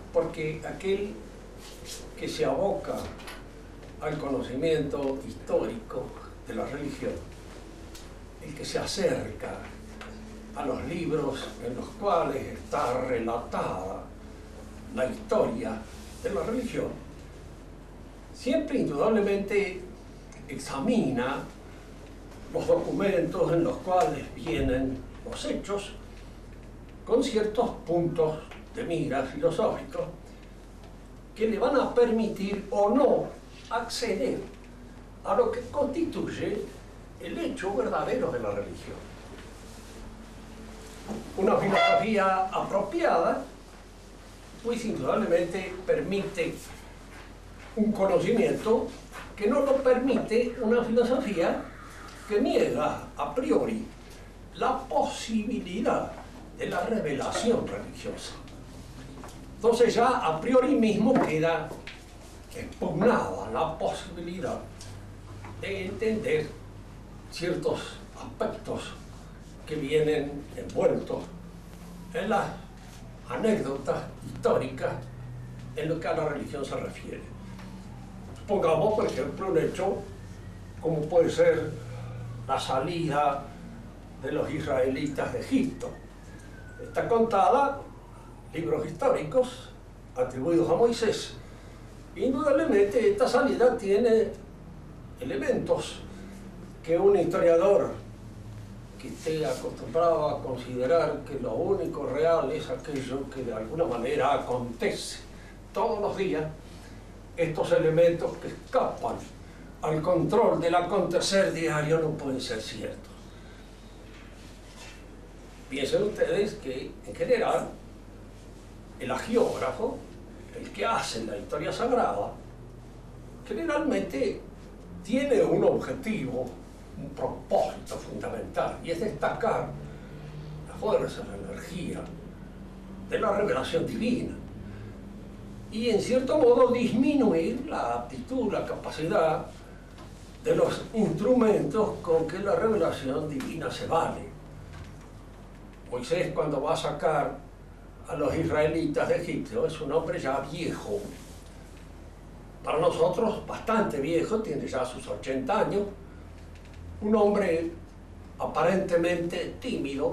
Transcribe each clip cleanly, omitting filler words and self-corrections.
porque aquel que se aboca al conocimiento histórico de la religión, el que se acerca a los libros en los cuales está relatada la historia de la religión, siempre indudablemente examina los documentos en los cuales vienen los hechos con ciertos puntos de mira filosóficos que le van a permitir o no acceder a lo que constituye el hecho verdadero de la religión. Una filosofía apropiada, pues indudablemente permite un conocimiento que no lo permite una filosofía que niega a priori la posibilidad de la revelación religiosa. Entonces ya a priori mismo queda expugnada la posibilidad de entender ciertos aspectos que vienen envueltos en las anécdotas históricas en lo que a la religión se refiere. Supongamos, por ejemplo, un hecho como puede ser la salida de los israelitas de Egipto. Está contada en libros históricos atribuidos a Moisés. Indudablemente esta salida tiene elementos que un historiador que esté acostumbrado a considerar que lo único real es aquello que de alguna manera acontece todos los días, estos elementos que escapan al control del acontecer diario no pueden ser ciertos. Piensen ustedes que, en general, el hagiógrafo, el que hace la historia sagrada, generalmente tiene un objetivo, un propósito fundamental, y es destacar la fuerza, la energía de la revelación divina. Y, en cierto modo, disminuir la aptitud, la capacidad de los instrumentos con que la revelación divina se vale. Moisés, cuando va a sacar a los israelitas de Egipto, es un hombre ya viejo. Para nosotros, bastante viejo, tiene ya sus 80 años. Un hombre aparentemente tímido,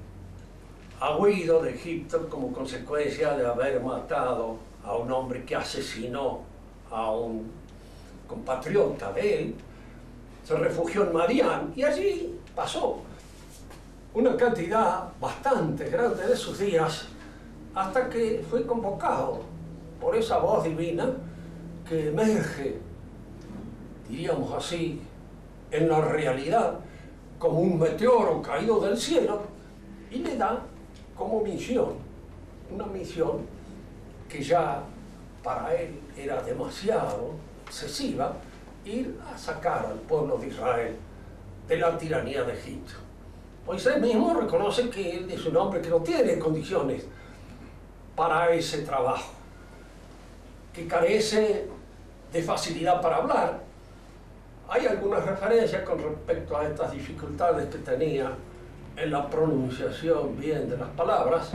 ha huido de Egipto como consecuencia de haber matado a un hombre que asesinó a un compatriota de él. Se refugió en Madián y allí pasó una cantidad bastante grande de sus días hasta que fue convocado por esa voz divina que emerge, diríamos así, en la realidad como un meteoro caído del cielo y le da como misión, una misión que ya para él era demasiado excesiva, ir a sacar al pueblo de Israel de la tiranía de Egipto. Moisés mismo reconoce que él es un hombre que no tiene condiciones para ese trabajo, que carece de facilidad para hablar. Hay algunas referencias con respecto a estas dificultades que tenía en la pronunciación bien de las palabras.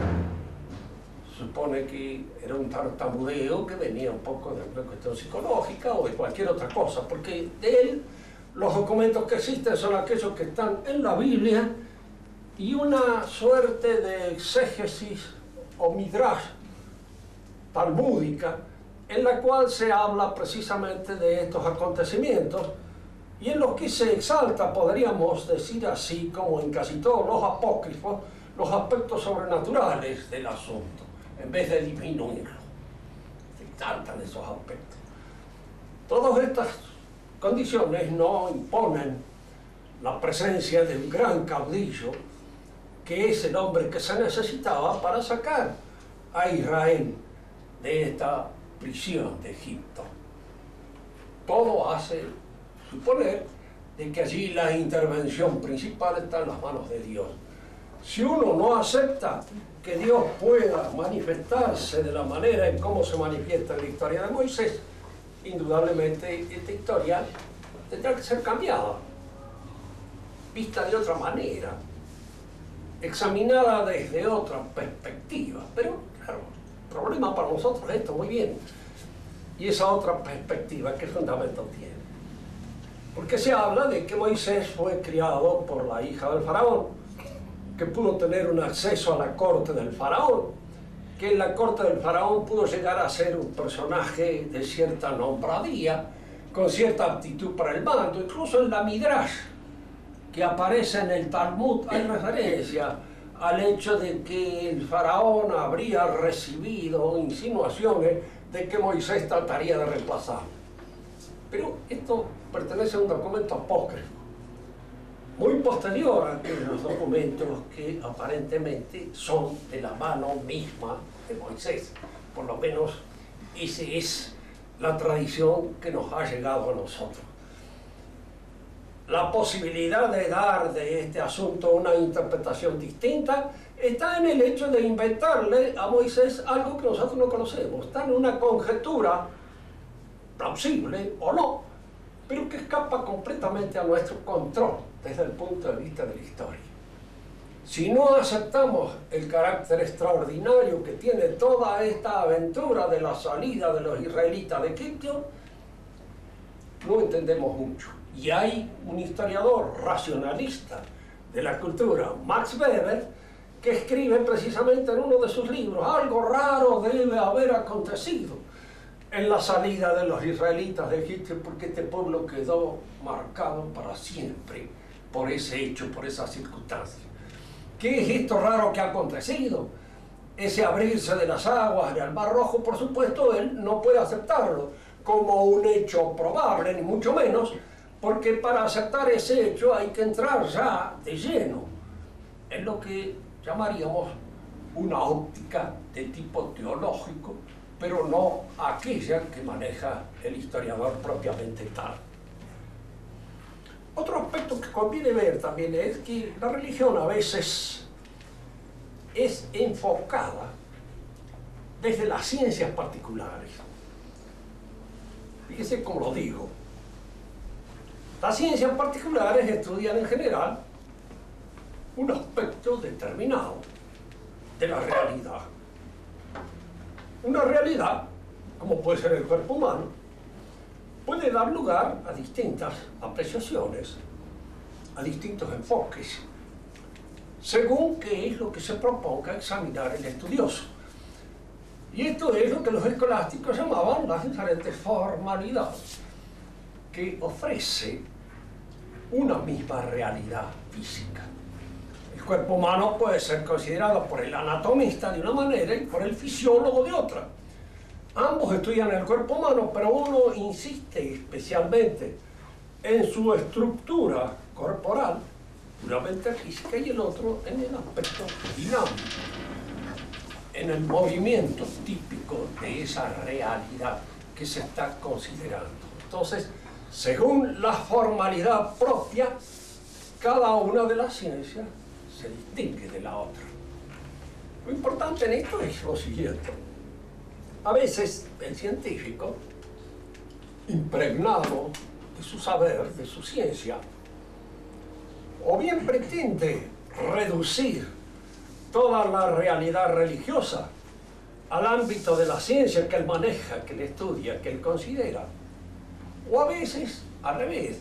Supone que era un tartamudeo que venía un poco de una cuestión psicológica o de cualquier otra cosa, porque de él los documentos que existen son aquellos que están en la Biblia y una suerte de exégesis o midrash talmúdica en la cual se habla precisamente de estos acontecimientos y en los que se exalta, podríamos decir así, como en casi todos los apócrifos, los aspectos sobrenaturales del asunto, en vez de disminuirlo. Se exaltan esos aspectos. Todas estas condiciones no imponen la presencia de un gran caudillo que es el hombre que se necesitaba para sacar a Israel de esta prisión de Egipto. Todo hace suponer de que allí la intervención principal está en las manos de Dios. Si uno no acepta que Dios pueda manifestarse de la manera en cómo se manifiesta en la historia de Moisés, indudablemente esta historia tendrá que ser cambiada, vista de otra manera, examinada desde otra perspectiva. Pero, claro, problema para nosotros esto, muy bien. Y esa otra perspectiva, ¿qué fundamento tiene? Porque se habla de que Moisés fue criado por la hija del faraón, que pudo tener un acceso a la corte del faraón, que en la corte del faraón pudo llegar a ser un personaje de cierta nombradía, con cierta aptitud para el mando. Incluso en la Midrash, que aparece en el Talmud, hay referencia al hecho de que el faraón habría recibido insinuaciones de que Moisés trataría de reemplazarlo. Pero esto pertenece a un documento apócrifo, muy posterior a aquellos documentos que aparentemente son de la mano misma de Moisés. Por lo menos esa es la tradición que nos ha llegado a nosotros. La posibilidad de dar de este asunto una interpretación distinta está en el hecho de inventarle a Moisés algo que nosotros no conocemos. Está en una conjetura plausible o no, pero que escapa completamente a nuestro control desde el punto de vista de la historia. Si no aceptamos el carácter extraordinario que tiene toda esta aventura de la salida de los israelitas de Egipto, no entendemos mucho. Y hay un historiador racionalista de la cultura, Max Weber, que escribe precisamente en uno de sus libros: algo raro debe haber acontecido en la salida de los israelitas de Egipto, porque este pueblo quedó marcado para siempre por ese hecho, por esa circunstancia. ¿Qué es esto raro que ha acontecido? Ese abrirse de las aguas del Mar Rojo, por supuesto, él no puede aceptarlo como un hecho probable, ni mucho menos, porque para aceptar ese hecho hay que entrar ya de lleno en lo que llamaríamos una óptica de tipo teológico, pero no aquella que maneja el historiador propiamente tal. Otro aspecto que conviene ver también es que la religión a veces es enfocada desde las ciencias particulares. Fíjese cómo lo digo. Las ciencias particulares estudian en general un aspecto determinado de la realidad. Una realidad, como puede ser el cuerpo humano, puede dar lugar a distintas apreciaciones, a distintos enfoques, según qué es lo que se proponga examinar el estudioso. Y esto es lo que los escolásticos llamaban las diferentes formalidades que ofrece una misma realidad física. El cuerpo humano puede ser considerado por el anatomista de una manera y por el fisiólogo de otra. Ambos estudian el cuerpo humano, pero uno insiste especialmente en su estructura corporal, puramente física, y el otro en el aspecto dinámico, en el movimiento típico de esa realidad que se está considerando. Entonces, según la formalidad propia, cada una de las ciencias se distingue de la otra. Lo importante en esto es lo siguiente. A veces el científico, impregnado de su saber, de su ciencia, o bien pretende reducir toda la realidad religiosa al ámbito de la ciencia que él maneja, que él estudia, que él considera, o a veces, al revés,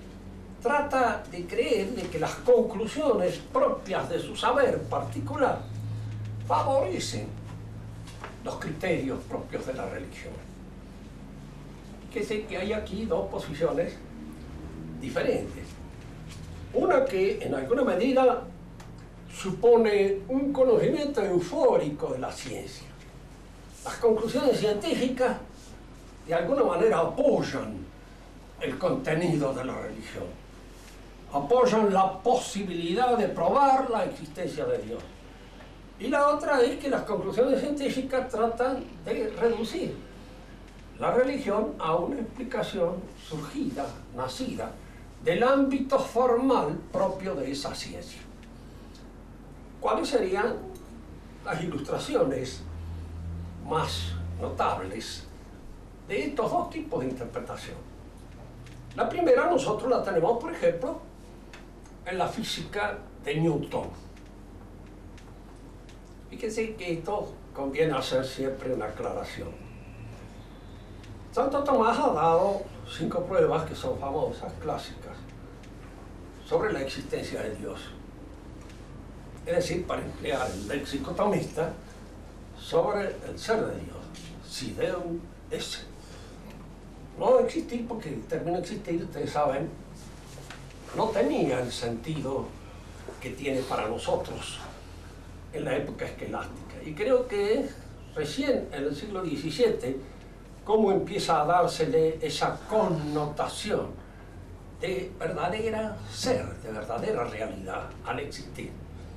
trata de creer de que las conclusiones propias de su saber particular favorecen los criterios propios de la religión. Que sé que hay aquí dos posiciones diferentes. Una que en alguna medida supone un conocimiento eufórico de la ciencia. Las conclusiones científicas de alguna manera apoyan el contenido de la religión, apoyan la posibilidad de probar la existencia de Dios. Y la otra es que las conclusiones científicas tratan de reducir la religión a una explicación surgida, nacida, del ámbito formal propio de esa ciencia. ¿Cuáles serían las ilustraciones más notables de estos dos tipos de interpretación? La primera nosotros la tenemos, por ejemplo, en la física de Newton. Fíjense que esto conviene hacer siempre una aclaración. Santo Tomás ha dado 5 pruebas que son famosas, clásicas, sobre la existencia de Dios. Es decir, para emplear el léxico tomista, sobre el ser de Dios, si Deum esse. No existir, porque el término existir, ustedes saben, no tenía el sentido que tiene para nosotros en la época escolástica. Y creo que es recién en el siglo XVII cómo empieza a dársele esa connotación de verdadera ser, de verdadera realidad al existir.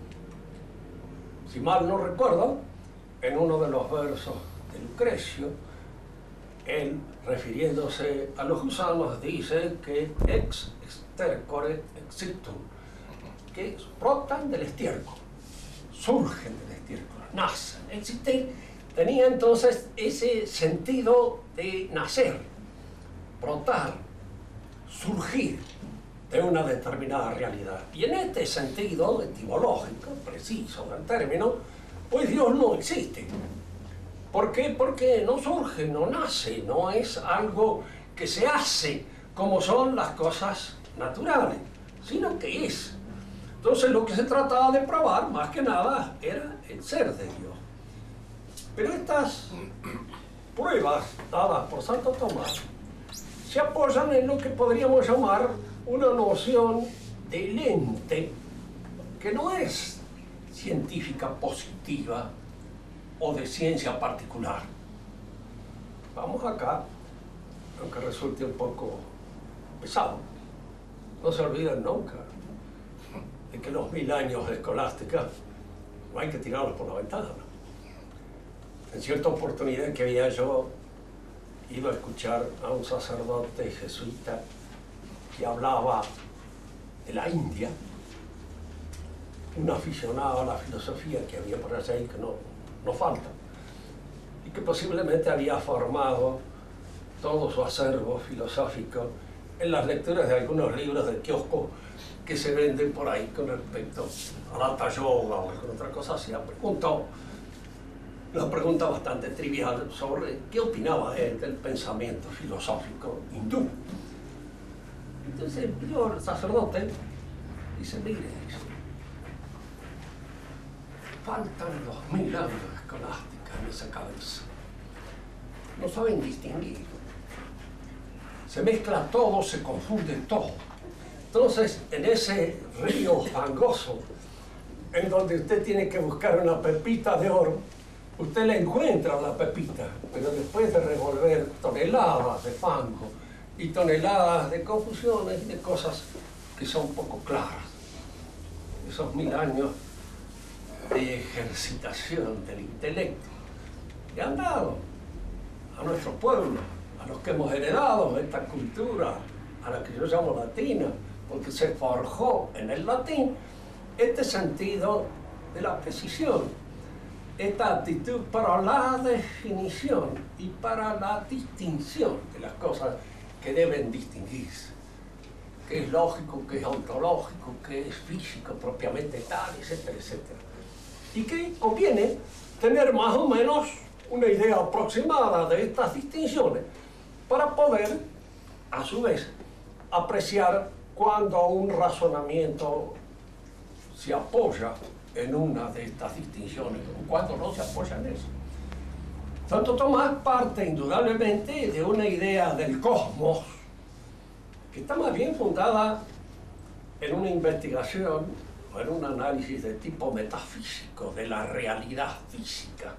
Si mal no recuerdo, en uno de los versos de Lucrecio, él, refiriéndose a los gusanos, dice que ex stercore existum, que brotan del estiércol, surgen del estiércol, nacen. Existir tenía entonces ese sentido de nacer, brotar, surgir de una determinada realidad. Y en este sentido etimológico, preciso del término, pues Dios no existe. ¿Por qué? Porque no surge, no nace, no es algo que se hace como son las cosas naturales, sino que es. Entonces lo que se trataba de probar, más que nada, era el ser de Dios. Pero estas pruebas dadas por Santo Tomás se apoyan en lo que podríamos llamar una noción de lente que no es científica positiva o de ciencia particular. Vamos acá, aunque resulte un poco pesado, no se olviden nunca de que los 1000 años de escolástica no hay que tirarlos por la ventana. En cierta oportunidad que había yo ido a escuchar a un sacerdote jesuita que hablaba de la India, un aficionado a la filosofía que había por allá y que no falta, y que posiblemente había formado todo su acervo filosófico en las lecturas de algunos libros de kiosco que se venden por ahí con respecto al Hatha Yoga o alguna otra cosa así. Preguntó una pregunta bastante trivial sobre qué opinaba él del pensamiento filosófico hindú. Entonces el sacerdote dice, mire, faltan 2000 años de escolástica en esa cabeza. No saben distinguir. Se mezcla todo, se confunde todo. Entonces, en ese río fangoso, en donde usted tiene que buscar una pepita de oro, usted le encuentra la pepita, pero después de revolver toneladas de fango y toneladas de confusiones y de cosas que son poco claras, esos 1000 años de ejercitación del intelecto que han dado a nuestro pueblo, a los que hemos heredado esta cultura, a la que yo llamo latina, porque se forjó en el latín este sentido de la precisión, esta actitud para la definición y para la distinción de las cosas que deben distinguirse, que es lógico, que es ontológico, que es físico propiamente tal, etcétera, etcétera. Y que conviene tener más o menos una idea aproximada de estas distinciones para poder, a su vez, apreciar cuando un razonamiento se apoya en una de estas distinciones o cuando no se apoya en eso. Santo Tomás parte indudablemente de una idea del cosmos que está más bien fundada en una investigación o en un análisis de tipo metafísico de la realidad física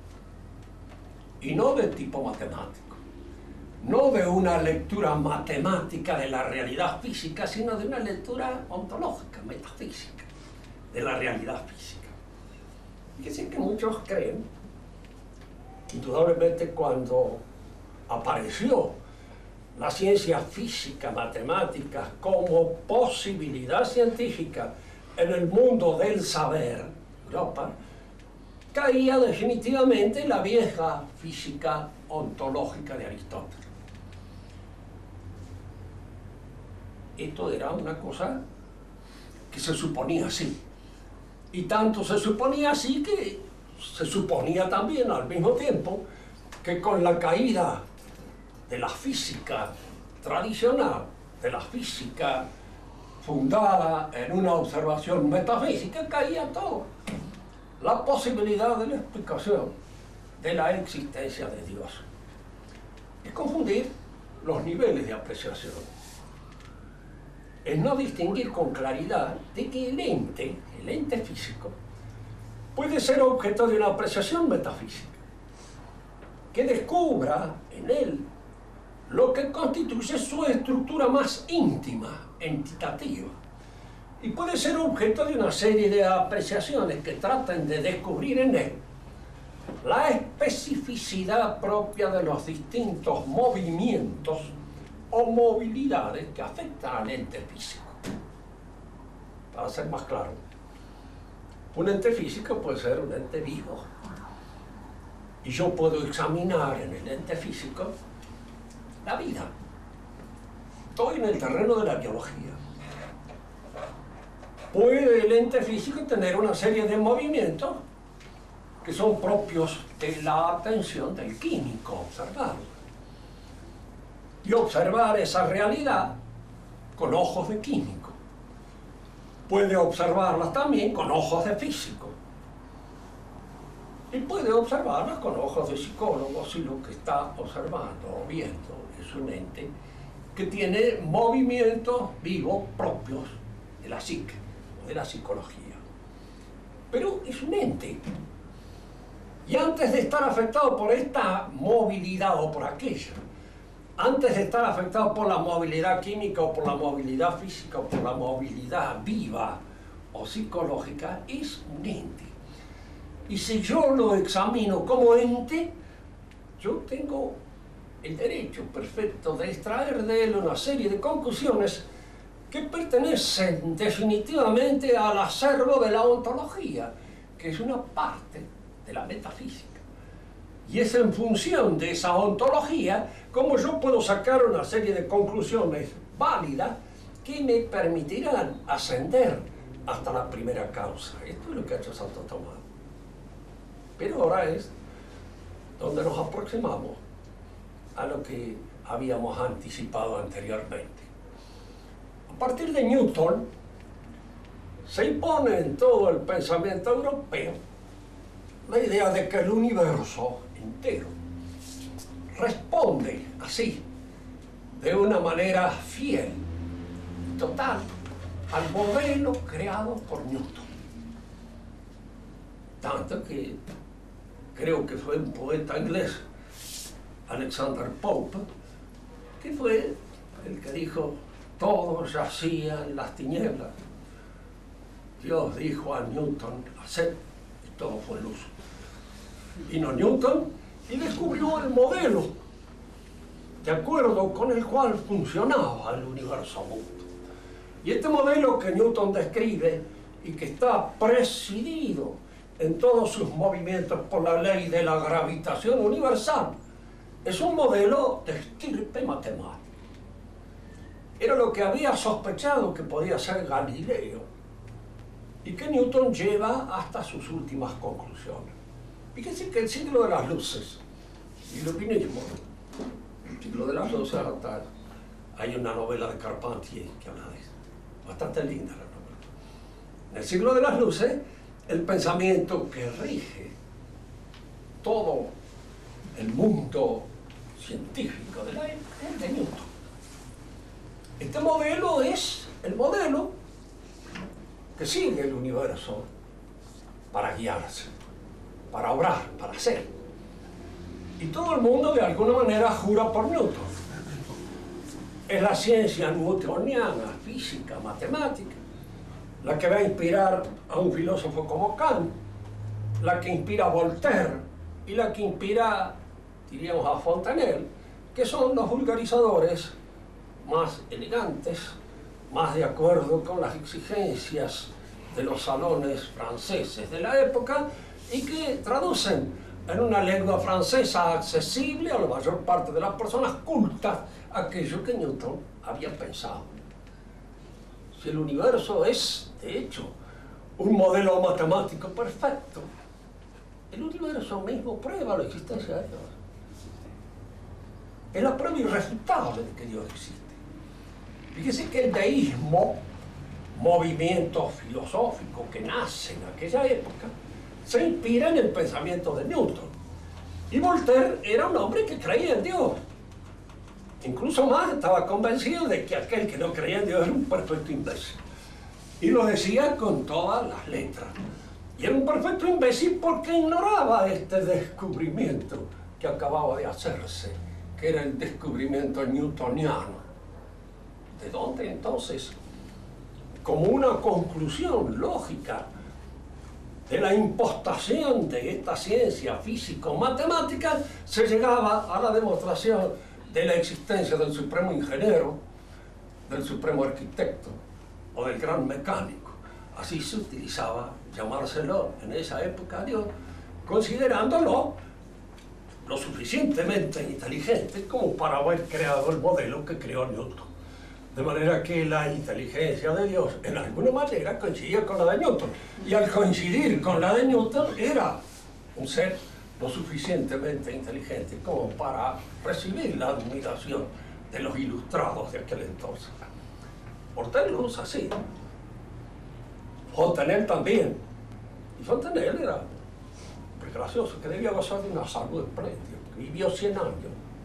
y no de tipo matemático, no de una lectura matemática de la realidad física, sino de una lectura ontológica, metafísica de la realidad física. Fíjense que muchos creen, indudablemente cuando apareció la ciencia física, matemática, como posibilidad científica en el mundo del saber, Europa, caía definitivamente la vieja física ontológica de Aristóteles. Esto era una cosa que se suponía así. Y tanto se suponía así que se suponía también al mismo tiempo que con la caída de la física tradicional, de la física fundada en una observación metafísica, caía todo. La posibilidad de la explicación de la existencia de Dios. Es confundir los niveles de apreciación. Es no distinguir con claridad de que el ente físico, puede ser objeto de una apreciación metafísica, que descubra en él lo que constituye su estructura más íntima, entitativa, y puede ser objeto de una serie de apreciaciones que traten de descubrir en él la especificidad propia de los distintos movimientos o movilidades que afectan al ente físico. Para ser más claro, un ente físico puede ser un ente vivo, y yo puedo examinar en el ente físico la vida. Estoy en el terreno de la biología. Puede el ente físico tener una serie de movimientos que son propios de la atención del químico observado, y observar esa realidad con ojos de químico. Puede observarlas también con ojos de físico, y puede observarlas con ojos de psicólogo si lo que está observando o viendo es un ente que tiene movimientos vivos propios de la psique o de la psicología. Pero es un ente. Y antes de estar afectado por esta movilidad o por aquella, antes de estar afectado por la movilidad química o por la movilidad física o por la movilidad viva o psicológica, es un ente. Y si yo lo examino como ente, yo tengo el derecho perfecto de extraer de él una serie de conclusiones que pertenecen definitivamente al acervo de la ontología, que es una parte de la metafísica. Y es en función de esa ontología como yo puedo sacar una serie de conclusiones válidas que me permitirán ascender hasta la primera causa. Esto es lo que ha hecho Santo Tomás. Pero ahora es donde nos aproximamos a lo que habíamos anticipado anteriormente. A partir de Newton, se impone en todo el pensamiento europeo la idea de que el universo entero responde así, de una manera fiel y total, al modelo creado por Newton. Tanto que creo que fue un poeta inglés, Alexander Pope, que fue el que dijo: todo yacía en las tinieblas. Dios dijo a Newton: haced, y todo fue luz. Vino Newton y descubrió el modelo de acuerdo con el cual funcionaba el universo mundo. Y este modelo que Newton describe y que está presidido en todos sus movimientos por la ley de la gravitación universal, es un modelo de estirpe matemática. Era lo que había sospechado que podía ser Galileo y que Newton lleva hasta sus últimas conclusiones. Fíjense que el siglo de las luces, iluminismo, el siglo de las luces, hay una novela de Carpentier que habla de eso, bastante linda la novela. En el siglo de las luces, el pensamiento que rige todo el mundo científico de la época es de Newton. Este modelo es el modelo que sigue el universo para guiarse, para obrar, para hacer. Y todo el mundo de alguna manera jura por Newton. Es la ciencia newtoniana, física, matemática, la que va a inspirar a un filósofo como Kant, la que inspira a Voltaire y la que inspira, diríamos, a Fontenelle, que son los vulgarizadores más elegantes, más de acuerdo con las exigencias de los salones franceses de la época y que traducen en una lengua francesa accesible a la mayor parte de las personas cultas aquello que Newton había pensado. Si el universo es, de hecho, un modelo matemático perfecto, El universo mismo prueba la existencia de Dios. Es la prueba irrefutable de que Dios existe. Fíjese que el deísmo, movimiento filosófico que nace en aquella época, se inspira en el pensamiento de Newton. Y Voltaire era un hombre que creía en Dios. Incluso más, estaba convencido de que aquel que no creía en Dios era un perfecto imbécil. Y lo decía con todas las letras. Y era un perfecto imbécil porque ignoraba este descubrimiento que acababa de hacerse, que era el descubrimiento newtoniano. ¿De dónde entonces, como una conclusión lógica de la impostación de esta ciencia físico-matemática, se llegaba a la demostración de la existencia del supremo ingeniero, del supremo arquitecto o del gran mecánico? Así se utilizaba llamárselo en esa época a Dios, considerándolo lo suficientemente inteligente como para haber creado el modelo que creó Newton. De manera que la inteligencia de Dios, en alguna manera, coincidía con la de Newton. Y al coincidir con la de Newton, era un ser lo suficientemente inteligente como para recibir la admiración de los ilustrados de aquel entonces. Voltaire lo usa así. Fontenelle también. Y Fontenelle era muy gracioso, que debía gozar de una salud espléndida, que vivió 100 años.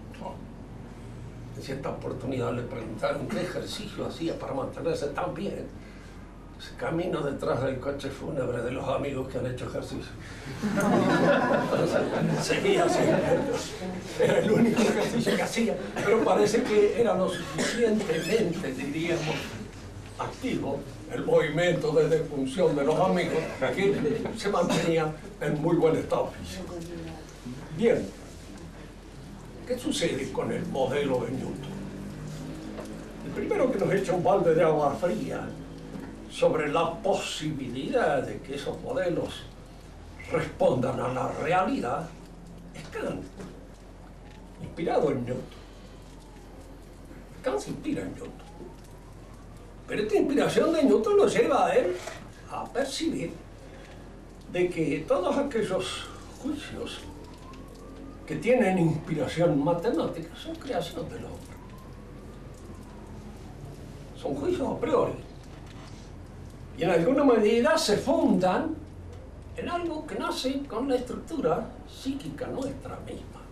En cierta oportunidad le preguntaron qué ejercicio hacía para mantenerse tan bien. Se camina detrás del coche fúnebre de los amigos que han hecho ejercicio. Seguía haciendo. Era el único ejercicio que hacía, pero parece que era lo suficientemente, diríamos, activo el movimiento de defunción de los amigos que se mantenían en muy buen estado físico. Bien, ¿qué sucede con el modelo de Newton? El primero que nos echa un balde de agua fría sobre la posibilidad de que esos modelos respondan a la realidad es Kant, inspirado en Newton. Kant se inspira en Newton. Pero esta inspiración de Newton lo lleva a él a percibir de que todos aquellos juicios que tienen inspiración matemática son creación del hombre. Son juicios a priori. Y en alguna medida se fundan en algo que nace con la estructura psíquica nuestra misma.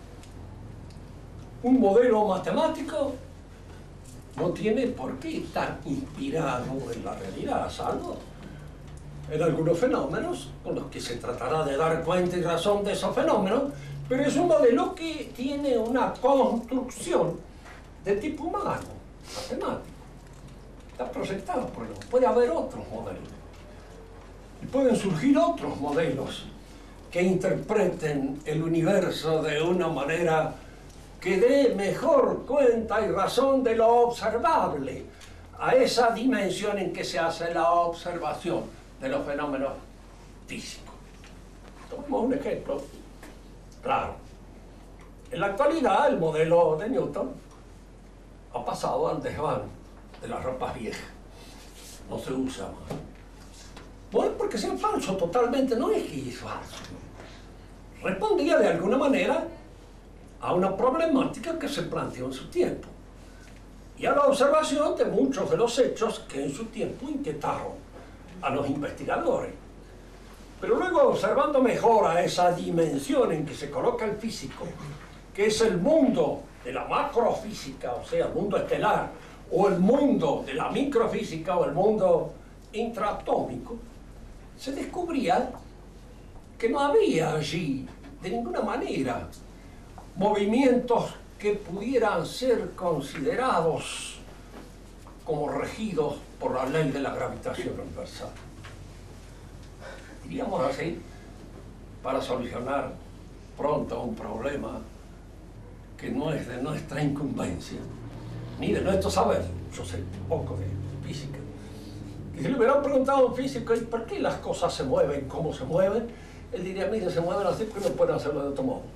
Un modelo matemático no tiene por qué estar inspirado en la realidad, salvo en algunos fenómenos con los que se tratará de dar cuenta y razón de esos fenómenos, pero es un modelo que tiene una construcción de tipo humano, matemático. Está proyectado por él. Puede haber otros modelos. Y pueden surgir otros modelos que interpreten el universo de una manera que dé mejor cuenta y razón de lo observable, a esa dimensión en que se hace la observación de los fenómenos físicos. Tomemos un ejemplo claro. En la actualidad, el modelo de Newton ha pasado al desván de las ropas viejas. No se usa más. No es porque sea falso totalmente, no es que es falso. Respondía de alguna manera a una problemática que se planteó en su tiempo y a la observación de muchos de los hechos que en su tiempo inquietaron a los investigadores. Pero luego, observando mejor a esa dimensión en que se coloca el físico, que es el mundo de la macrofísica, o sea, el mundo estelar, o el mundo de la microfísica, o el mundo intraatómico, se descubría que no había allí, de ninguna manera, movimientos que pudieran ser considerados como regidos por la ley de la gravitación universal. Diríamos así, para solucionar pronto un problema que no es de nuestra incumbencia, ni de nuestro saber. Yo sé poco de física. Y si le hubieran preguntado a un físico, ¿y por qué las cosas se mueven, cómo se mueven? Él diría, mire, se mueven así porque no pueden hacerlo de otro modo.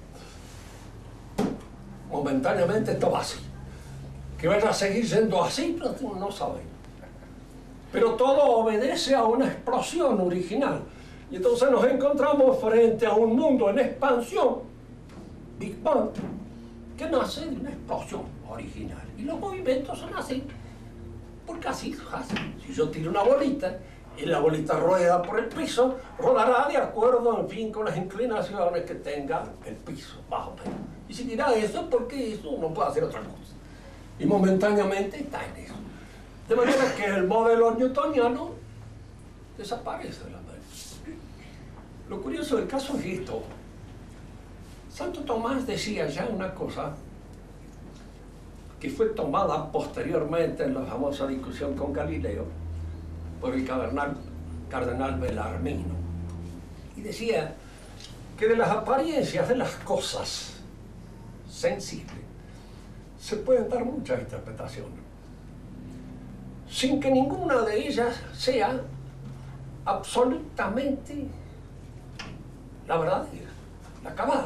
Momentáneamente esto va así. Que vaya a seguir siendo así, no saben. Pero todo obedece a una explosión original. Y entonces nos encontramos frente a un mundo en expansión, Big Bang, que nace de una explosión original. Y los movimientos son así, porque así es fácil. Si yo tiro una bolita y la bolita rueda por el piso, rodará de acuerdo, en fin, con las inclinaciones que tenga el piso, más o menos. Y seguirá eso porque eso no puede hacer otra cosa. Y momentáneamente está en eso. De manera que el modelo newtoniano desaparece de la mente. Lo curioso del caso es esto. Santo Tomás decía ya una cosa que fue tomada posteriormente en la famosa discusión con Galileo por el cardenal Bellarmino. Y decía que de las apariencias de las cosas sensibles se pueden dar muchas interpretaciones, sin que ninguna de ellas sea absolutamente la verdadera, la cabal.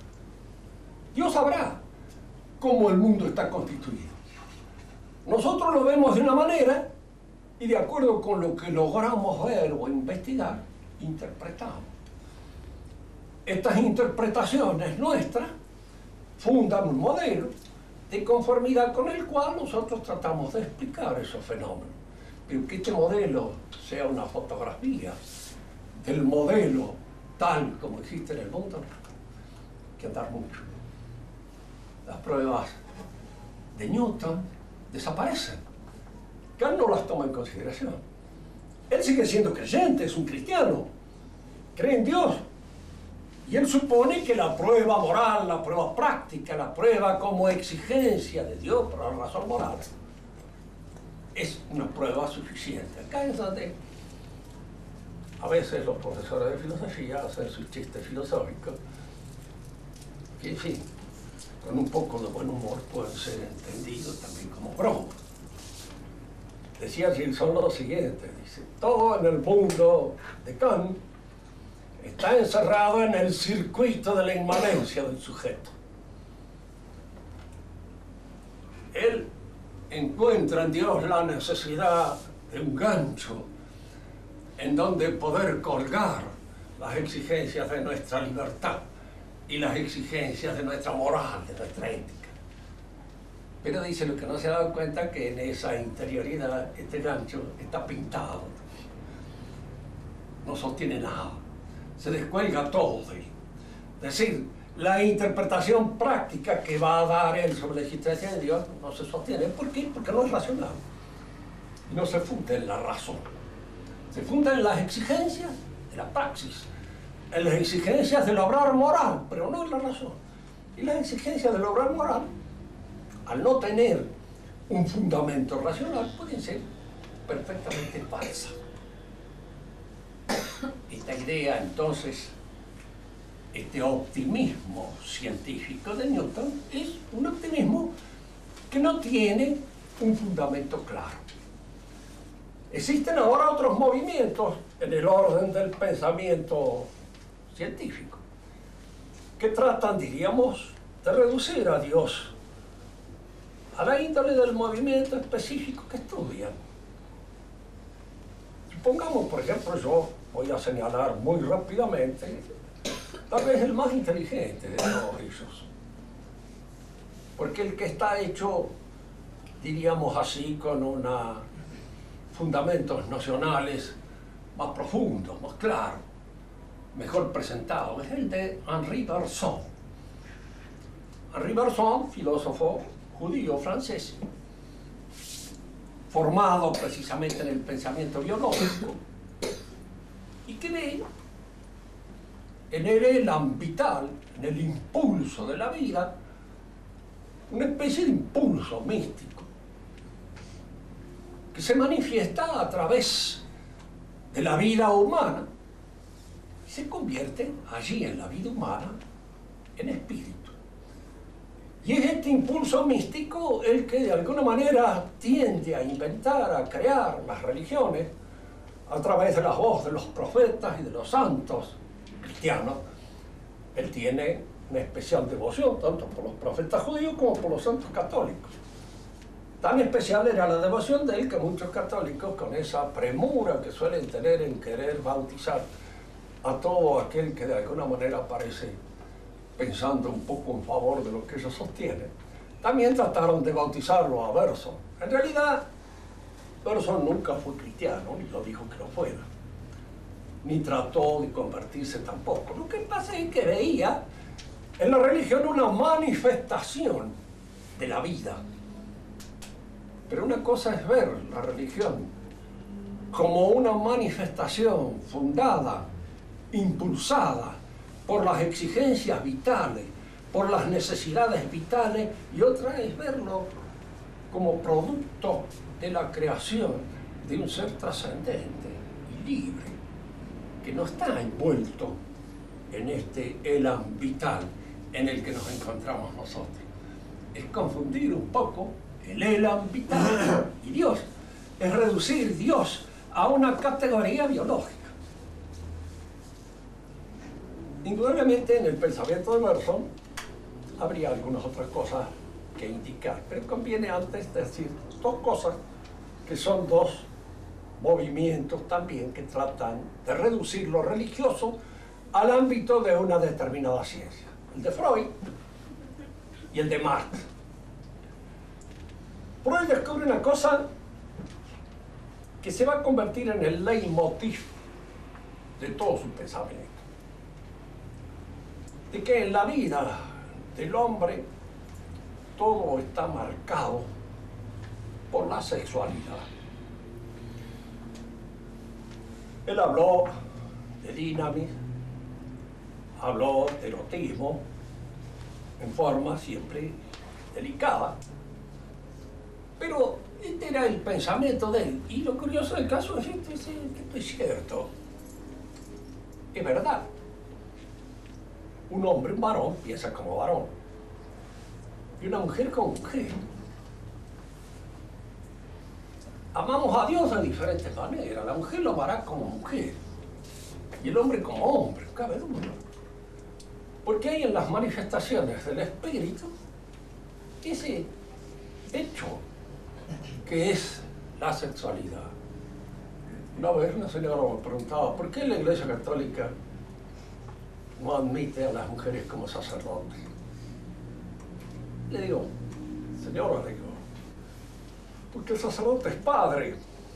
Dios sabrá cómo el mundo está constituido. Nosotros lo vemos de una manera y de acuerdo con lo que logramos ver o investigar, interpretamos. Estas interpretaciones nuestras fundan un modelo de conformidad con el cual nosotros tratamos de explicar esos fenómenos. Pero que este modelo sea una fotografía del modelo tal como existe en el mundo, hay que andar mucho. Las pruebas de Newton desaparecen. Kant no las toma en consideración. Él sigue siendo creyente, es un cristiano, cree en Dios. Y él supone que la prueba moral, la prueba práctica, la prueba como exigencia de Dios para la razón moral, es una prueba suficiente. Acá es donde a veces los profesores de filosofía hacen sus chistes filosóficos, que en fin, con un poco de buen humor pueden ser entendidos también como broma. Decía Gilson lo siguiente, dice, todo en el mundo de Kant está encerrado en el circuito de la inmanencia del sujeto. Él encuentra en Dios la necesidad de un gancho en donde poder colgar las exigencias de nuestra libertad y las exigencias de nuestra moral, de nuestra ética. Pero dice, lo que no se ha dado cuenta que en esa interioridad este gancho está pintado, no sostiene nada, se descuelga todo de él. Es decir, la interpretación práctica que va a dar él sobre la existencia de Dios no se sostiene. ¿Por qué? Porque no es racional. No se funda en la razón. Se funda en las exigencias de la praxis, en las exigencias del obrar moral, pero no en la razón. Y las exigencias del obrar moral, al no tener un fundamento racional, pueden ser perfectamente falsas. Esta idea, entonces, este optimismo científico de Newton es un optimismo que no tiene un fundamento claro. Existen ahora otros movimientos en el orden del pensamiento científico que tratan, diríamos, de reducir a Dios a la índole del movimiento específico que estudian. Supongamos, por ejemplo, yo voy a señalar muy rápidamente, tal vez el más inteligente de todos ellos, porque el que está hecho, diríamos así, con fundamentos nocionales más profundos, más claros, mejor presentados, es el de Henri Bergson. Henri Bergson, filósofo judío francés, formado precisamente en el pensamiento biológico, y que ve en el elan vital, en el impulso de la vida, una especie de impulso místico que se manifiesta a través de la vida humana y se convierte allí en la vida humana en espíritu. Y es este impulso místico el que de alguna manera tiende a inventar, a crear las religiones a través de la voz de los profetas y de los santos cristianos. Él tiene una especial devoción tanto por los profetas judíos como por los santos católicos. Tan especial era la devoción de él que muchos católicos, con esa premura que suelen tener en querer bautizar a todo aquel que de alguna manera parece pensando un poco en favor de lo que ellos sostienen. También trataron de bautizarlo a Bergson. En realidad, Bergson nunca fue cristiano, ni lo dijo que lo fuera, ni trató de convertirse tampoco. Lo que pasa es que veía en la religión una manifestación de la vida. Pero una cosa es ver la religión como una manifestación fundada, impulsada por las exigencias vitales, por las necesidades vitales, y otra es verlo como producto de la creación de un ser trascendente y libre, que no está envuelto en este elan vital en el que nos encontramos nosotros. Es confundir un poco el elan vital y Dios, es reducir Dios a una categoría biológica. Indudablemente en el pensamiento de Bergson habría algunas otras cosas que indicar, pero conviene antes decir dos cosas que son dos movimientos también que tratan de reducir lo religioso al ámbito de una determinada ciencia, el de Freud y el de Marx. Freud descubre una cosa que se va a convertir en el leitmotiv de todo su pensamiento, de que en la vida del hombre todo está marcado por la sexualidad. Él habló de dinamis, habló de erotismo en forma siempre delicada, pero este era el pensamiento de él. Y lo curioso del caso es que esto es cierto, es verdad. Un hombre, un varón, piensa como varón, y una mujer como mujer. Amamos a Dios de diferentes maneras. La mujer lo amará como mujer y el hombre como hombre, no cabe duda. Porque hay en las manifestaciones del espíritu ese hecho que es la sexualidad. Una vez una señora me preguntaba, ¿por qué la Iglesia Católica no admite a las mujeres como sacerdotes? Le digo, señora, le digo, porque el sacerdote es padre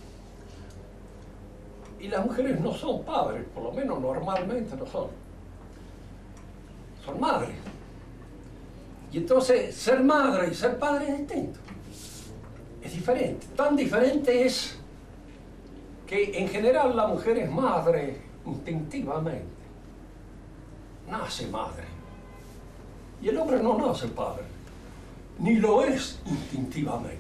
y las mujeres no son padres, por lo menos normalmente no son. Son madres. Y entonces ser madre y ser padre es distinto, es diferente. Tan diferente es que en general la mujer es madre instintivamente, nace madre, y el hombre no nace padre, ni lo es instintivamente.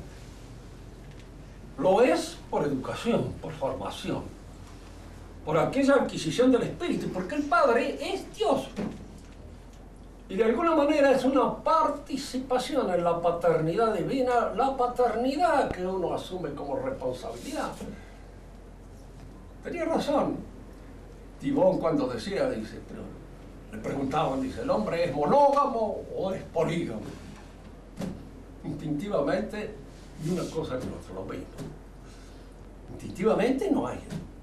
Lo es por educación, por formación, por aquella adquisición del espíritu, porque el Padre es Dios. Y de alguna manera es una participación en la paternidad divina, la paternidad que uno asume como responsabilidad. Tenía razón Tibón cuando decía, dice, pero le preguntaban, dice, ¿el hombre es monógamo o es polígamo? Instintivamente, y una cosa que nosotros lo vemos. Instintivamente no hay.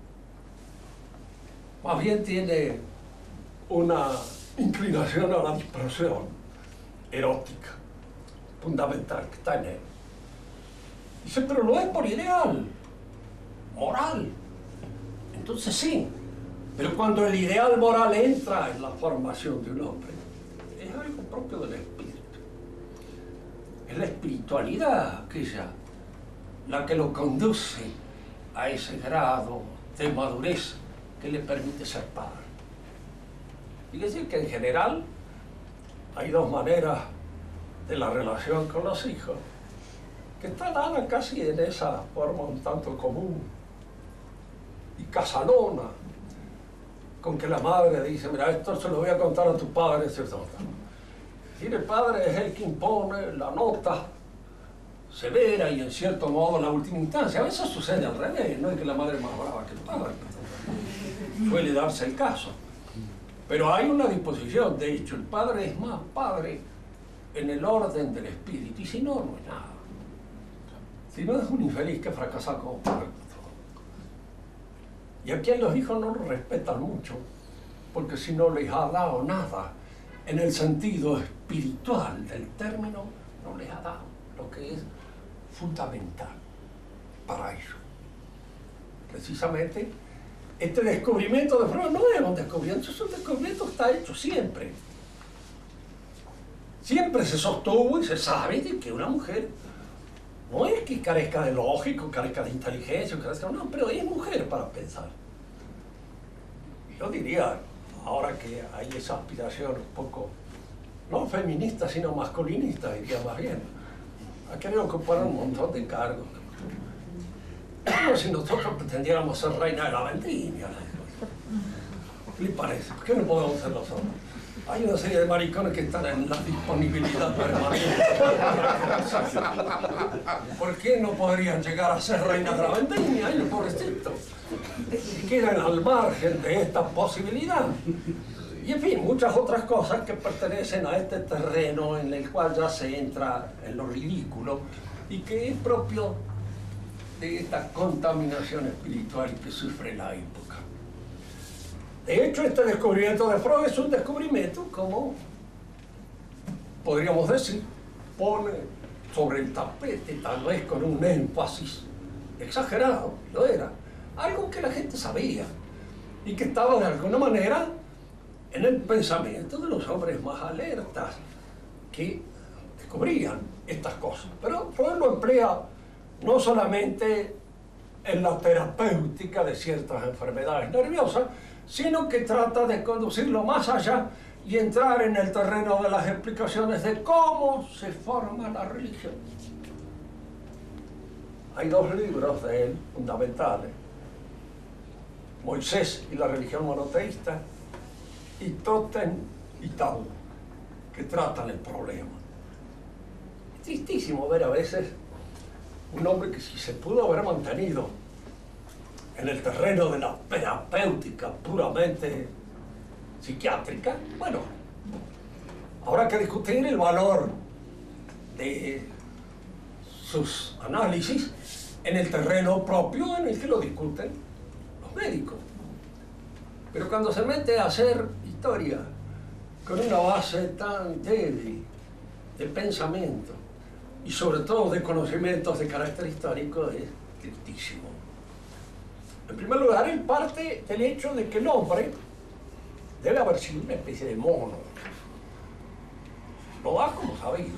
Más bien tiene una inclinación a la dispersión erótica, fundamental, que está en él. Dice, pero lo es por ideal, moral. Entonces sí, pero cuando el ideal moral entra en la formación de un hombre, es algo propio del espíritu. Es la espiritualidad aquella la que lo conduce a ese grado de madurez que le permite ser padre. Y decir que en general hay dos maneras de la relación con los hijos que está dada casi en esa forma un tanto común y casalona, con que la madre dice, mira, esto se lo voy a contar a tu padre, ¿cierto? Es decir, el padre es el que impone la nota severa y en cierto modo la última instancia. A veces sucede al revés, no es que la madre es más brava que el padre, suele darse el caso. Pero hay una disposición, de hecho, el padre es más padre en el orden del espíritu, y si no, no es nada. Si no, es un infeliz que fracasa como padre. Y aquí los hijos no lo respetan mucho, porque si no les ha dado nada, en el sentido espiritual del término, no les ha dado lo que es fundamental para ello. Precisamente, este descubrimiento de Freud no es un descubrimiento, es un descubrimiento que está hecho siempre. Siempre se sostuvo y se sabe de que una mujer no es que carezca de lógico, carezca de inteligencia, no, pero es mujer para pensar. Yo diría, ahora que hay esa aspiración un poco, no feminista, sino masculinista, diría más bien, ha querido ocupar un montón de cargos. Como si nosotros pretendiéramos ser reina de la vendimia. ¿Qué le parece? ¿Por qué no podemos ser nosotros? Hay una serie de maricones que están en la disponibilidad permanente. ¿Por qué no podrían llegar a ser reinas de la vendimia? Ay, los pobrecitos. Y quedan al margen de esta posibilidad. Y en fin, muchas otras cosas que pertenecen a este terreno en el cual ya se entra en lo ridículo y que es propio de esta contaminación espiritual que sufre la época. De hecho, este descubrimiento de Freud es un descubrimiento, como podríamos decir, pone sobre el tapete, tal vez con un énfasis exagerado, lo era, algo que la gente sabía y que estaba de alguna manera en el pensamiento de los hombres más alertas que descubrían estas cosas. Pero Freud lo emplea no solamente en la terapéutica de ciertas enfermedades nerviosas, sino que trata de conducirlo más allá y entrar en el terreno de las explicaciones de cómo se forma la religión. Hay dos libros de él fundamentales: Moisés y la religión monoteísta, y Tótem y Tabú, que tratan el problema. Es tristísimo ver a veces un hombre que, si se pudo haber mantenido en el terreno de la terapéutica puramente psiquiátrica, bueno, habrá que discutir el valor de sus análisis en el terreno propio en el que lo discuten los médicos. Pero cuando se mete a hacer historia con una base tan débil de pensamiento y sobre todo de conocimientos de carácter histórico, es tristísimo. En primer lugar, él parte del hecho de que el hombre debe haber sido una especie de mono. Lo da como sabido.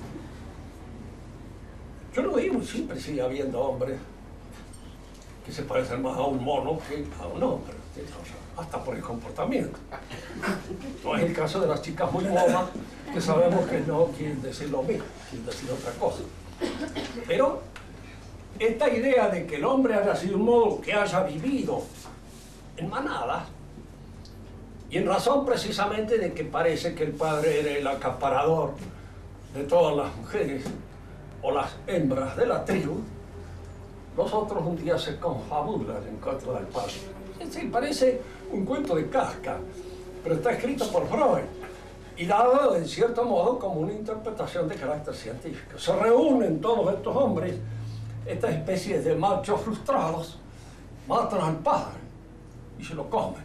Yo lo digo, siempre sigue habiendo hombres que se parecen más a un mono que a un hombre, hasta por el comportamiento. No es el caso de las chicas muy monas, que sabemos que no quieren decir lo mismo, quieren decir otra cosa. Pero esta idea de que el hombre haya sido un modo que haya vivido en manadas, y en razón precisamente de que parece que el padre era el acaparador de todas las mujeres o las hembras de la tribu, los otros un día se confabulan en contra del padre. Sí, parece un cuento de Kafka, pero está escrito por Freud y dado en cierto modo como una interpretación de carácter científico. Se reúnen todos estos hombres, esta especie de machos frustrados, matan al padre y se lo comen.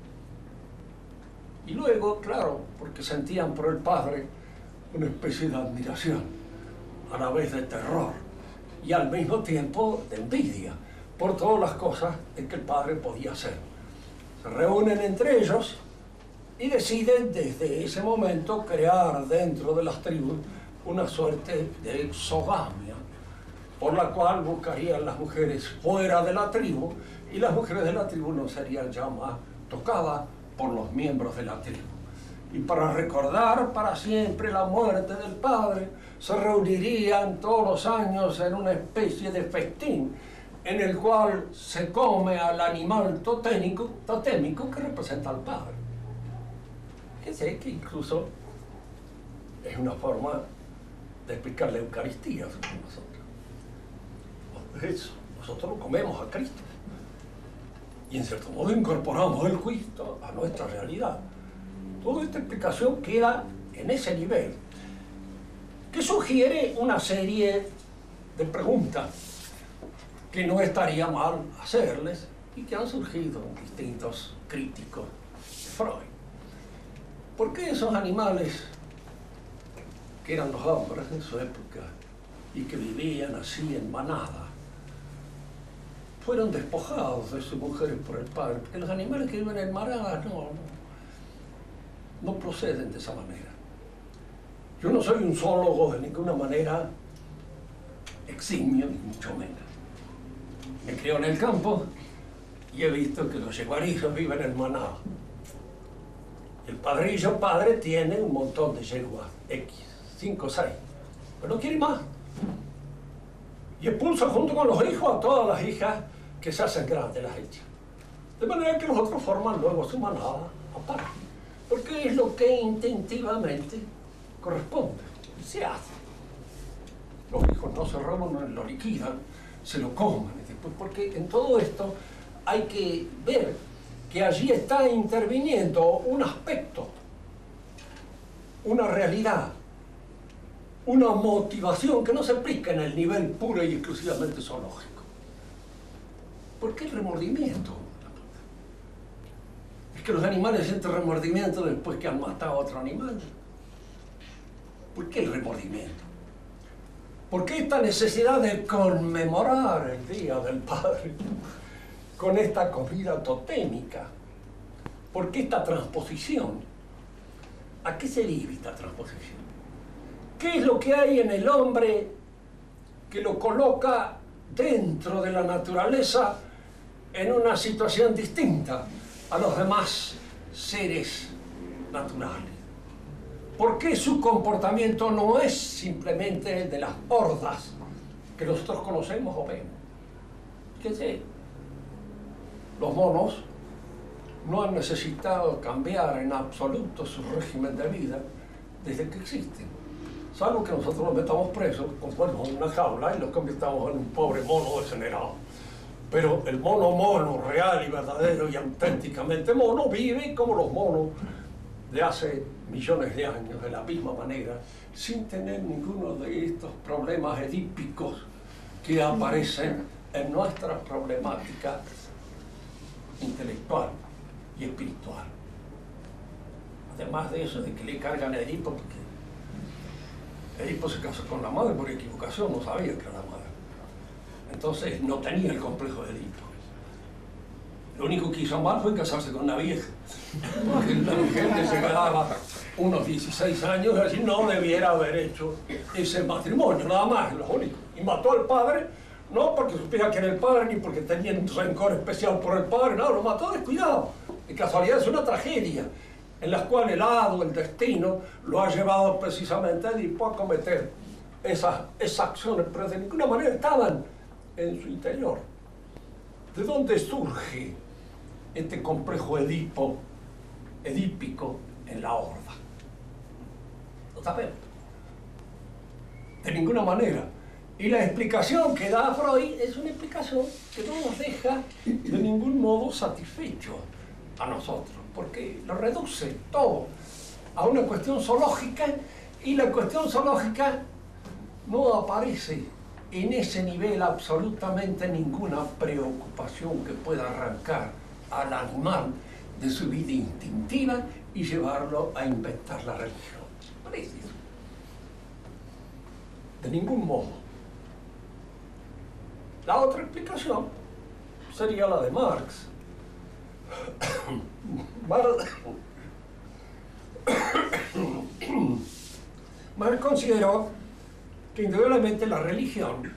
Y luego, claro, porque sentían por el padre una especie de admiración, a la vez de terror y al mismo tiempo de envidia por todas las cosas que el padre podía hacer. Se reúnen entre ellos y deciden desde ese momento crear dentro de las tribus una suerte de exogamia, por la cual buscarían las mujeres fuera de la tribu, y las mujeres de la tribu no serían ya más tocadas por los miembros de la tribu. Y para recordar para siempre la muerte del padre, se reunirían todos los años en una especie de festín en el cual se come al animal totémico que representa al padre. Que sé que incluso es una forma de explicar la Eucaristía sobre nosotros. Eso, nosotros lo comemos a Cristo y en cierto modo incorporamos el Cristo a nuestra realidad. Toda esta explicación queda en ese nivel, que sugiere una serie de preguntas que no estaría mal hacerles y que han surgido en distintos críticos de Freud. ¿Por qué esos animales, que eran los hombres en su época y que vivían así en manada, fueron despojados de sus mujeres por el padre? Porque los animales que viven en manada no proceden de esa manera. Yo no soy un zoólogo de ninguna manera eximio, ni mucho menos. Me crié en el campo y he visto que los yeguarillos viven en manada. El padrillo padre tiene un montón de yeguas X, 5 o 6, pero no quiere más. Y expulsa junto con los hijos a todas las hijas que se hacen grandes, las echa. De manera que los otros forman luego su manada aparte. Porque es lo que instintivamente corresponde, se hace. Los hijos no se roban, no lo liquidan, se lo comen. Porque en todo esto hay que ver que allí está interviniendo un aspecto, una realidad, una motivación que no se aplica en el nivel puro y exclusivamente zoológico. ¿Por qué el remordimiento? ¿Es que los animales sienten remordimiento después que han matado a otro animal? ¿Por qué el remordimiento? ¿Por qué esta necesidad de conmemorar el Día del Padre con esta comida totémica? ¿Por qué esta transposición? ¿A qué se debe esta transposición? ¿Qué es lo que hay en el hombre que lo coloca dentro de la naturaleza en una situación distinta a los demás seres naturales? ¿Por qué su comportamiento no es simplemente el de las hordas que nosotros conocemos o vemos? Fíjense, los monos no han necesitado cambiar en absoluto su régimen de vida desde que existen. Salvo que nosotros los metamos presos, en una jaula y los convirtamos en un pobre mono degenerado. Pero el mono real y verdadero y auténticamente mono vive como los monos de hace millones de años, de la misma manera, sin tener ninguno de estos problemas edípicos que aparecen en nuestra problemática intelectual y espiritual. Además de eso, de que le cargan a Edipo, porque Edipo se casó con la madre por equivocación, no sabía que era la madre. Entonces no tenía el complejo de Edipo. Lo único que hizo mal fue casarse con una vieja. Porque la gente se quedaba unos 16 años y así no debiera haber hecho ese matrimonio, nada más, lo único. Y mató al padre, no porque supiera que era el padre, ni porque tenía un rencor especial por el padre, no, lo mató descuidado. De casualidad es una tragedia en la cual el hado, el destino, lo ha llevado precisamente a Edipo a cometer esas acciones, pero de ninguna manera estaban en su interior. ¿De dónde surge este complejo edípico en la horda? No sabemos. De ninguna manera. Y la explicación que da Freud es una explicación que no nos deja de ningún modo satisfechos a nosotros, porque lo reduce todo a una cuestión zoológica, y la cuestión zoológica no aparece en ese nivel absolutamente ninguna preocupación que pueda arrancar al animal de su vida instintiva y llevarlo a inventar la religión. Parece eso. De ningún modo. La otra explicación sería la de Marx. Marx consideró que indudablemente la religión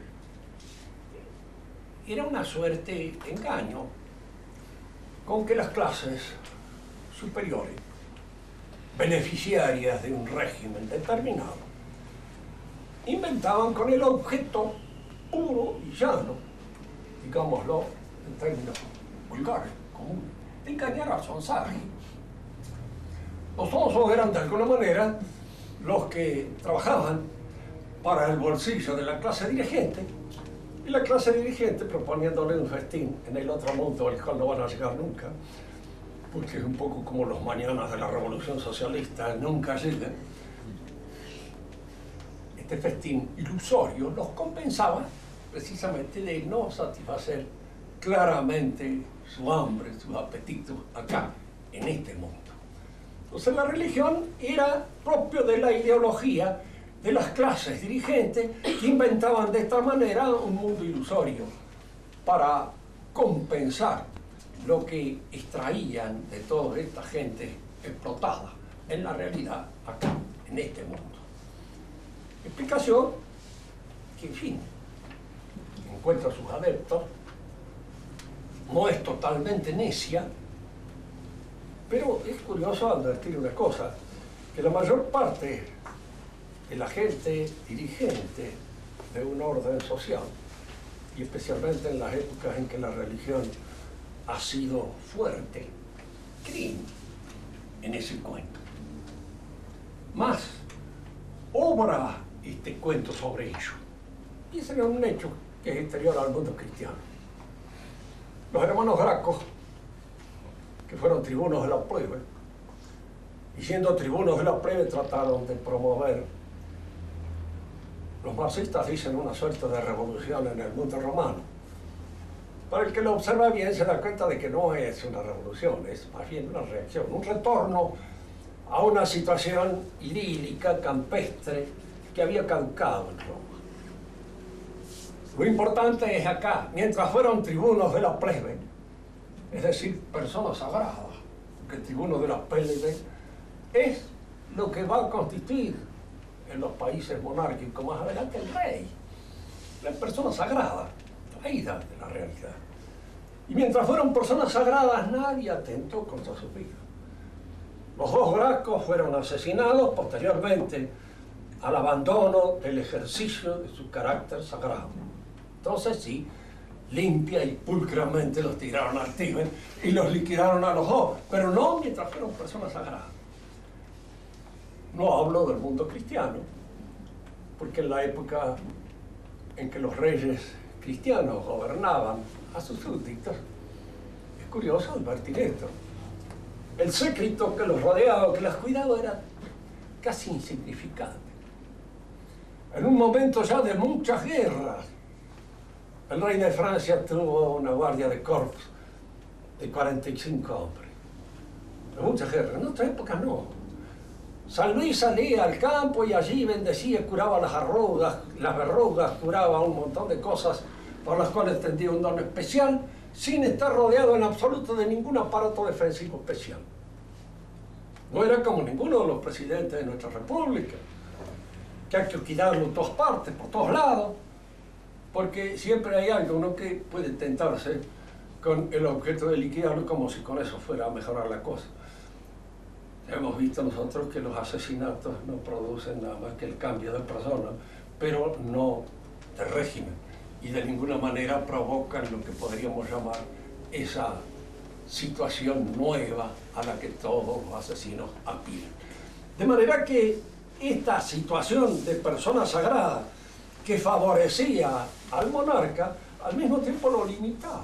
era una suerte de engaño con que las clases superiores, beneficiarias de un régimen determinado, inventaban con el objeto puro y llano, digámoslo en términos vulgares, comunes, de engañar al sonsaje. Los sonsos eran de alguna manera los que trabajaban para el bolsillo de la clase dirigente, y la clase dirigente proponiéndole un festín en el otro mundo al cual no van a llegar nunca, porque es un poco como los mañanas de la revolución socialista, nunca llegan. Este festín ilusorio los compensaba precisamente de no satisfacer claramente su hambre, sus apetitos acá, en este mundo. Entonces la religión era propio de la ideología de las clases dirigentes que inventaban de esta manera un mundo ilusorio para compensar lo que extraían de toda esta gente explotada en la realidad acá, en este mundo. Explicación que, en fin, encuentra sus adeptos, no es totalmente necia, pero es curioso advertir una cosa, que la mayor parte de la gente dirigente de un orden social, y especialmente en las épocas en que la religión ha sido fuerte, creen en ese cuento. Más obra este cuento sobre ello. Y ese era un hecho que es exterior al mundo cristiano. Los hermanos Gracos, que fueron tribunos de la plebe, y siendo tribunos de la plebe trataron de promover, los marxistas dicen, una suerte de revolución en el mundo romano. Para el que lo observa bien se da cuenta de que no es una revolución, es más bien una reacción, un retorno a una situación idílica, campestre, que había caducado en Roma. Lo importante es acá, mientras fueron tribunos de la plebe, es decir, personas sagradas, que el tribuno de la plebe es lo que va a constituir en los países monárquicos más adelante el rey, la persona sagrada, traída de la realidad. Y mientras fueron personas sagradas, nadie atentó contra su vida. Los dos Gracos fueron asesinados posteriormente al abandono del ejercicio de su carácter sagrado. Entonces sí, limpia y pulcramente los tiraron al Tíber y los liquidaron a los dos, pero no mientras fueron personas sagradas. No hablo del mundo cristiano, porque en la época en que los reyes cristianos gobernaban a sus súbditos, es curioso advertir esto. El séquito que los rodeaba, que los cuidaba, era casi insignificante. En un momento ya de muchas guerras, el rey de Francia tuvo una guardia de corps de 45 hombres. De muchas guerras. En otra época no. San Luis salía al campo y allí bendecía, curaba las verrugas, curaba un montón de cosas por las cuales tendría un don especial, sin estar rodeado en absoluto de ningún aparato defensivo especial. No era como ninguno de los presidentes de nuestra república, que hay que cuidarlo en todas partes, por todos lados, porque siempre hay alguno que puede tentarse con el objeto de liquidarlo como si con eso fuera a mejorar la cosa. Hemos visto nosotros que los asesinatos no producen nada más que el cambio de persona, pero no de régimen, y de ninguna manera provocan lo que podríamos llamar esa situación nueva a la que todos los asesinos aspiran. De manera que esta situación de persona sagrada que favorecía al monarca, al mismo tiempo lo limitaba.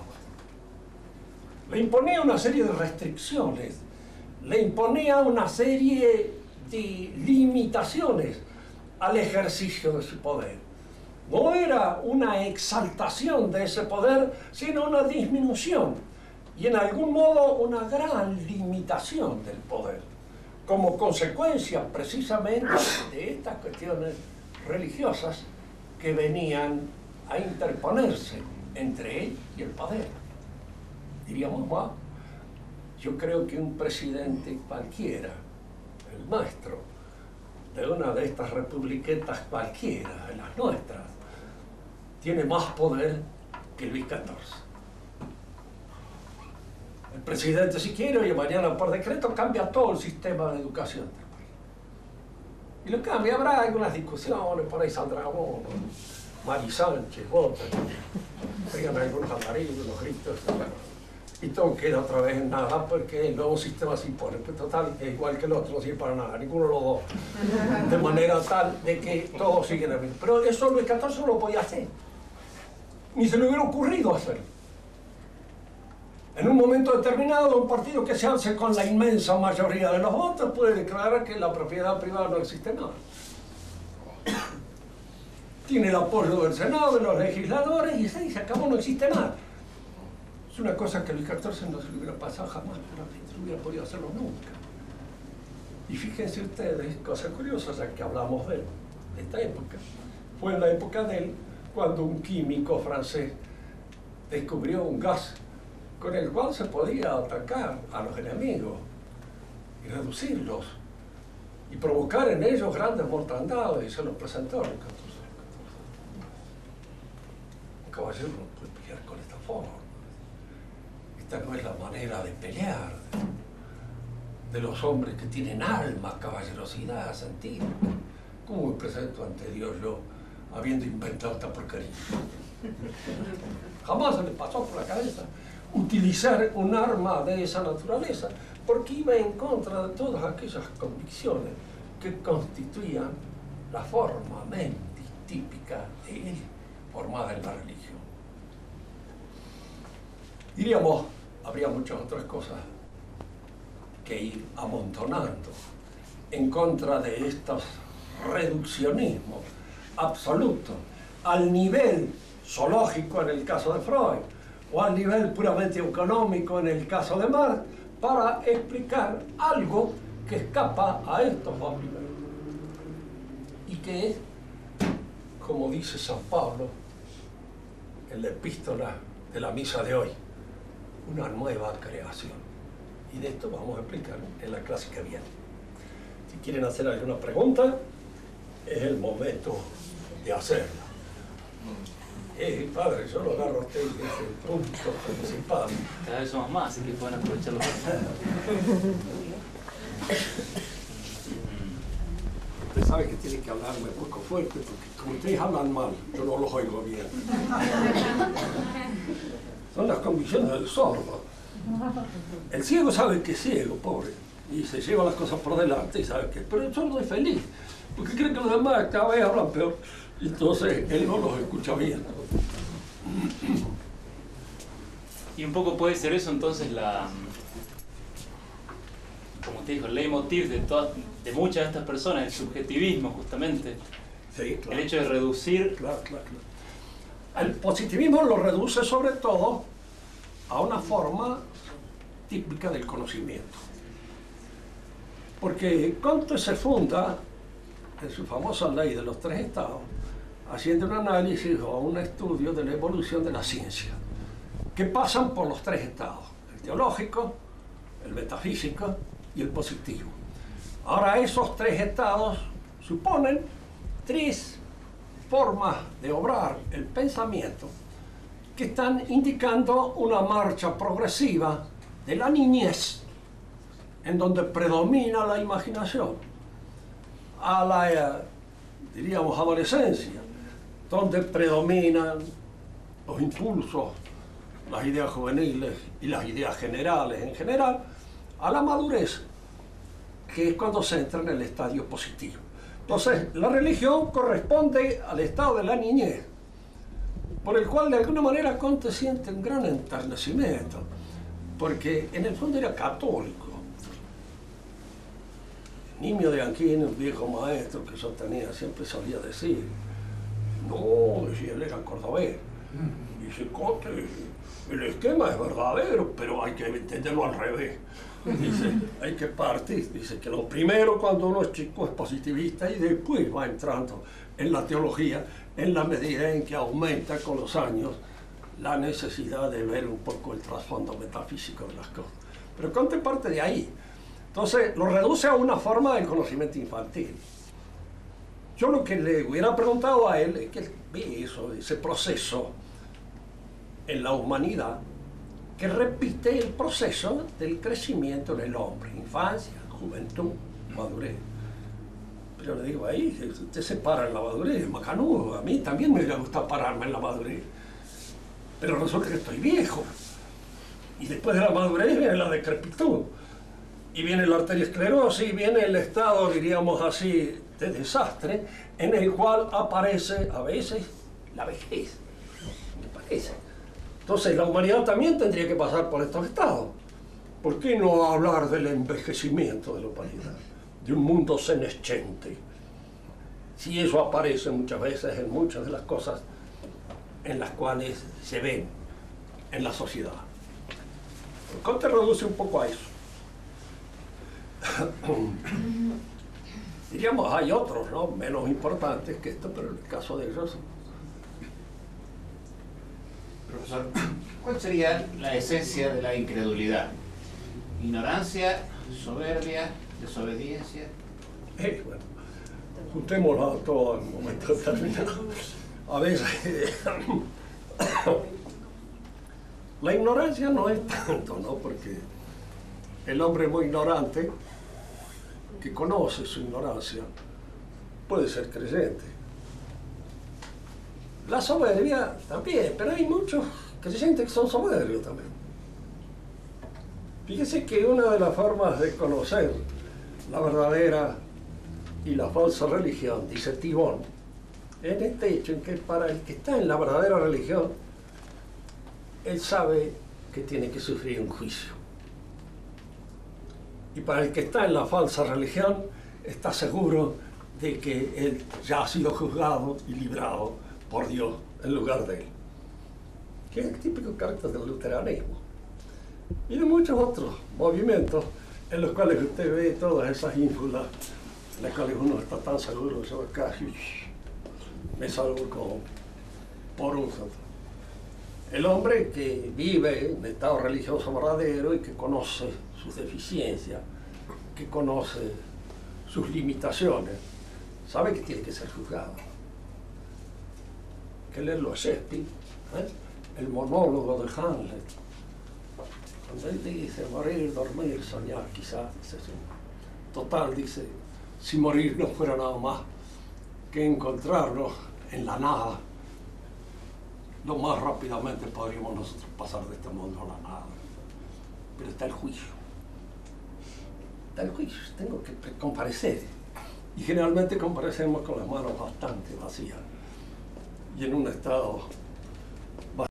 Le imponía una serie de restricciones, le imponía una serie de limitaciones al ejercicio de su poder. No era una exaltación de ese poder, sino una disminución y en algún modo una gran limitación del poder, como consecuencia precisamente de estas cuestiones religiosas que venían a interponerse entre él y el poder. Diríamos más, yo creo que un presidente cualquiera, el nuestro, de una de estas republiquetas cualquiera, de las nuestras, tiene más poder que Luis XIV. El presidente, si quiere, y mañana por decreto cambia todo el sistema de educación del país. Y lo cambia, habrá algunas discusiones, por ahí saldrá uno, Mari Sánchez, votan, pegan algunos alaridos, los gritos, y todo queda otra vez en nada porque el nuevo sistema se impone. Pues total, es igual que el otro, no sirve para nada, ninguno de los dos. De manera tal de que todos siguen el mismo. Pero eso Luis XIV no lo podía hacer. Ni se le hubiera ocurrido hacerlo. En un momento determinado, un partido que se alce con la inmensa mayoría de los votos puede declarar que la propiedad privada no existe nada. Tiene el apoyo del Senado, de los legisladores, y se acabó, no existe nada. Es una cosa que Luis XIV no se le hubiera pasado jamás, no hubiera podido hacerlo nunca. Y fíjense ustedes, cosas curiosas, ya que hablamos de esta época. Fue en la época de él cuando un químico francés descubrió un gas con el cual se podía atacar a los enemigos y reducirlos y provocar en ellos grandes mortandades, y se los presentó. Un caballero no puede pelear con esta forma. Esta no es la manera de pelear de los hombres que tienen alma, caballerosidad, sentido. ¿Cómo me presento ante Dios yo habiendo inventado esta porquería? Jamás se le pasó por la cabeza utilizar un arma de esa naturaleza, porque iba en contra de todas aquellas convicciones que constituían la forma mentis típica de él, formada en la religión. Diríamos, habría muchas otras cosas que ir amontonando en contra de estos reduccionismos absolutos al nivel zoológico en el caso de Freud o al nivel puramente económico en el caso de Marx, para explicar algo que escapa a estos dos niveles y que es, como dice San Pablo en la epístola de la misa de hoy, una nueva creación. Y de esto vamos a explicar en la clase que viene. Si quieren hacer alguna pregunta, es el momento de hacerla. Padre, yo lo agarro a usted desde el punto principal. Cada vez somos más, así que pueden aprovecharlo. Usted sabe que tiene que hablarme un poco fuerte, porque como ustedes hablan mal, yo no los oigo bien. Son las convicciones del sordo. El ciego sabe que es ciego, pobre, y se lleva las cosas por delante y sabe que... Pero el sordo es feliz, porque cree que los demás cada vez hablan peor, y entonces él no los escucha bien. Y un poco puede ser eso entonces como te dijo, el leitmotiv de muchas de estas personas, el subjetivismo justamente. Sí, claro. El hecho de reducir... Claro. El positivismo lo reduce sobre todo a una forma típica del conocimiento. Porque Comte se funda en su famosa ley de los tres estados, haciendo un análisis o un estudio de la evolución de la ciencia, que pasan por los tres estados: el teológico, el metafísico y el positivo. Ahora, esos tres estados suponen tres formas de obrar el pensamiento que están indicando una marcha progresiva de la niñez, en donde predomina la imaginación, a la, diríamos, adolescencia, donde predominan los impulsos, las ideas juveniles y las ideas generales en general, a la madurez, que es cuando se entra en el estadio positivo. Entonces, la religión corresponde al estado de la niñez, por el cual de alguna manera Comte siente un gran enternecimiento, porque en el fondo era católico. Nimio de Aquino, un viejo maestro que yo tenía, siempre solía decir, no, decía, él era cordobés. Dice, Comte, el esquema es verdadero, pero hay que entenderlo al revés. Dice, hay que partir. Dice que lo primero cuando uno es chico es positivista y después va entrando en la teología en la medida en que aumenta con los años la necesidad de ver un poco el trasfondo metafísico de las cosas. Pero Comte parte de ahí. Entonces lo reduce a una forma del conocimiento infantil. Yo lo que le hubiera preguntado a él es que él ve eso, ese proceso en la humanidad que repite el proceso del crecimiento en el hombre, infancia, juventud, madurez. Pero le digo, ahí usted se para en la madurez, macanudo, a mí también me gusta pararme en la madurez. Pero resulta que estoy viejo. Y después de la madurez viene la decrepitud. Y viene la arteriosclerosis, y viene el estado, diríamos así, de desastre, en el cual aparece a veces la vejez. Me parece. Entonces la humanidad también tendría que pasar por estos estados. ¿Por qué no hablar del envejecimiento de la humanidad? De un mundo senescente. Si eso aparece muchas veces en muchas de las cosas en las cuales se ven en la sociedad. Comte reduce un poco a eso. Diríamos, hay otros, ¿no?, menos importantes que esto, pero en el caso de ellos... Profesor, ¿cuál sería la esencia de la incredulidad? ¿Ignorancia, soberbia, desobediencia? Bueno, juntémoslo todo en un momento determinado. A veces, la ignorancia no es tanto, ¿no?, porque el hombre muy ignorante, que conoce su ignorancia, puede ser creyente. La soberbia también, pero hay muchos creyentes que son soberbios también. Fíjese que una de las formas de conocer la verdadera y la falsa religión, dice Tibón, en este hecho en que para el que está en la verdadera religión, él sabe que tiene que sufrir un juicio. Y para el que está en la falsa religión, está seguro de que él ya ha sido juzgado y librado por Dios en lugar de él. Que es el típico carácter del luteranismo. Y de muchos otros movimientos en los cuales usted ve todas esas ínfulas, en las cuales uno está tan seguro de yo casi me salvo por un santo. El hombre que vive en estado religioso verdadero y que conoce sus deficiencias, que conoce sus limitaciones, sabe que tiene que ser juzgado. Que leerlo a Shakespeare, el monólogo de Hamlet, cuando él dice morir, dormir, soñar, quizás, dice, total, dice, si morir no fuera nada más que encontrarnos en la nada, lo más rápidamente podríamos nosotros pasar de este mundo a la nada. Pero está el juicio. Está el juicio, tengo que comparecer. Y generalmente comparecemos con las manos bastante vacías y en un estado